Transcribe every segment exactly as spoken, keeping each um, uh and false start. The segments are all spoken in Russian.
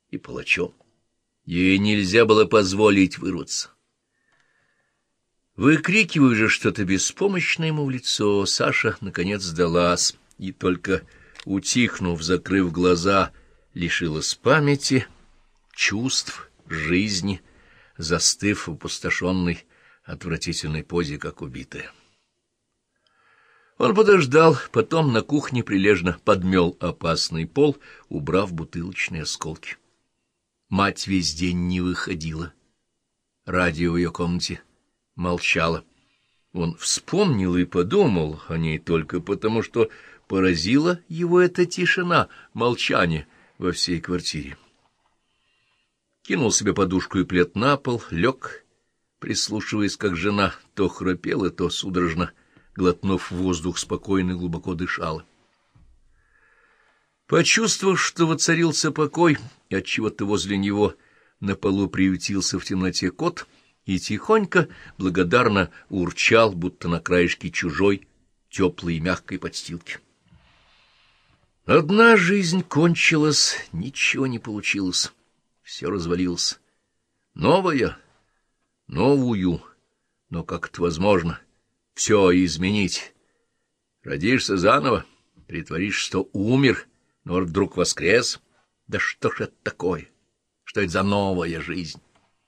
и палачом. Ей нельзя было позволить вырваться. Выкрикивая же что-то беспомощное ему в лицо, Саша, наконец, сдалась, и только, утихнув, закрыв глаза, лишилась памяти, чувств, жизни, застыв в опустошенной, отвратительной позе, как убитая. Он подождал, потом на кухне прилежно подмел опасный пол, убрав бутылочные осколки. Мать весь день не выходила. Радио в ее комнате молчало. Он вспомнил и подумал о ней только потому, что поразила его эта тишина, молчание во всей квартире. Кинул себе подушку и плед на пол, лег, прислушиваясь, как жена то храпела, то судорожно, глотнув воздух, спокойно и глубоко дышала. Почувствовав, что воцарился покой, и отчего-то возле него на полу приютился в темноте кот, и тихонько, благодарно урчал, будто на краешке чужой, теплой и мягкой подстилки. Одна жизнь кончилась, ничего не получилось, все развалилось. Новая, новую, но как это возможно? Все изменить. Родишься заново, притворишь, что умер, но вдруг воскрес. Да что ж это такое? Что это за новая жизнь?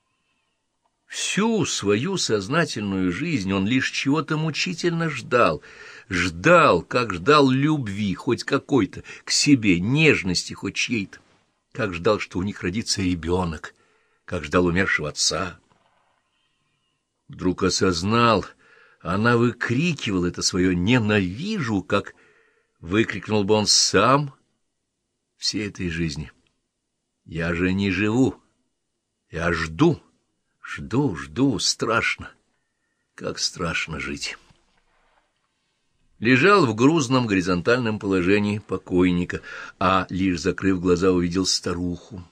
Всю свою сознательную жизнь он лишь чего-то мучительно ждал. Ждал, как ждал любви, хоть какой-то, к себе, нежности хоть чьей-то. Как ждал, что у них родится ребенок, как ждал умершего отца. Вдруг осознал, она выкрикивала это свое «ненавижу», как выкрикнул бы он сам всей этой жизни. Я же не живу, я жду, жду, жду, страшно, как страшно жить. Лежал в грузном горизонтальном положении покойника, а, лишь закрыв глаза, увидел старуху.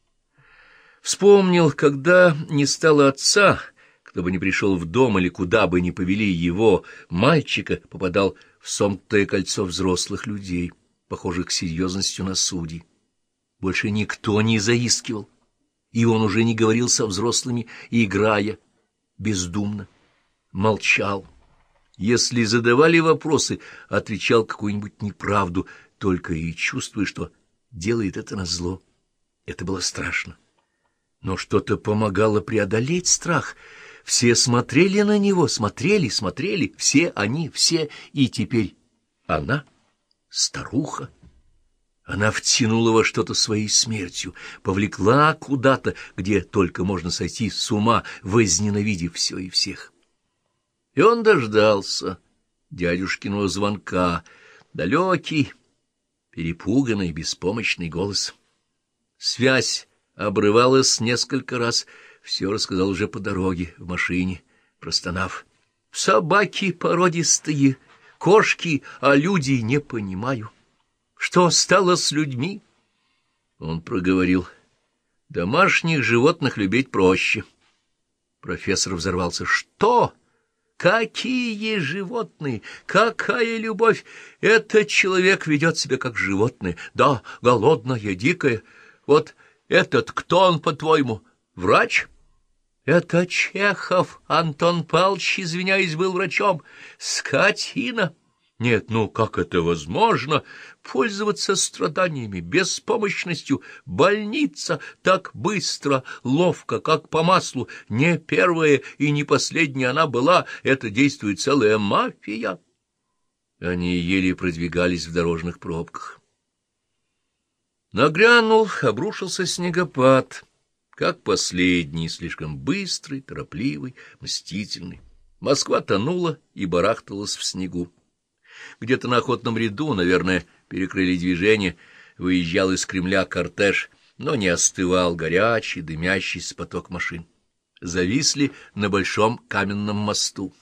Вспомнил, когда не стало отца, кто бы ни пришел в дом или куда бы ни повели его, мальчика попадал в сомкнутое кольцо взрослых людей, похожих серьезностью на судей. Больше никто не заискивал, и он уже не говорил со взрослыми, играя бездумно, молчал. Если задавали вопросы, отвечал какую-нибудь неправду, только и чувствуя, что делает это назло. Это было страшно. Но что-то помогало преодолеть страх. Все смотрели на него, смотрели, смотрели, все они, все, и теперь она, старуха. Она втянула во что-то своей смертью, повлекла куда-то, где только можно сойти с ума, возненавидев все и всех. И он дождался дядюшкиного звонка, далекий, перепуганный, беспомощный голос. Связь обрывалась несколько раз, все рассказал уже по дороге, в машине, простонав. «Собаки породистые, кошки, а люди не понимаю. Что стало с людьми?» Он проговорил. «Домашних животных любить проще». Профессор взорвался. «Что? Какие животные? Какая любовь? Этот человек ведет себя как животное. Да, голодное, дикое. Вот этот кто он, по-твоему? Врач?» «Это Чехов, Антон Павлович, извиняюсь, был врачом. Скотина!» «Нет, ну как это возможно? Пользоваться страданиями, беспомощностью, больница так быстро, ловко, как по маслу. Не первая и не последняя она была, это действует целая мафия». Они еле продвигались в дорожных пробках. Нагрянул, обрушился снегопад, как последний, слишком быстрый, торопливый, мстительный. Москва тонула и барахталась в снегу. Где-то на охотном ряду, наверное, перекрыли движение, выезжал из Кремля кортеж, но не остывал горячий, дымящийся поток машин. Зависли на большом каменном мосту.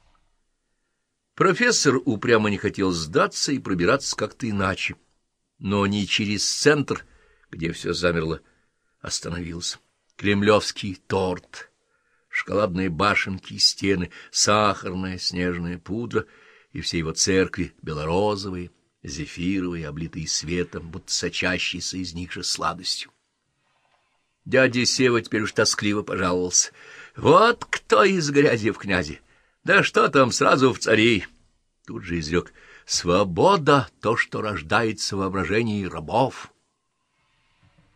Профессор упрямо не хотел сдаться и пробираться как-то иначе, но не через центр, где все замерло, остановился. Кремлевский торт, шоколадные башенки и стены, сахарная снежная пудра — и все его церкви белорозовые, зефировые, облитые светом, будто сочащиеся из них же сладостью. Дядя Сева теперь уж тоскливо пожаловался. Вот кто из грязи в князи! Да что там, сразу в цари! Тут же изрек: свобода — то, что рождается в воображении рабов.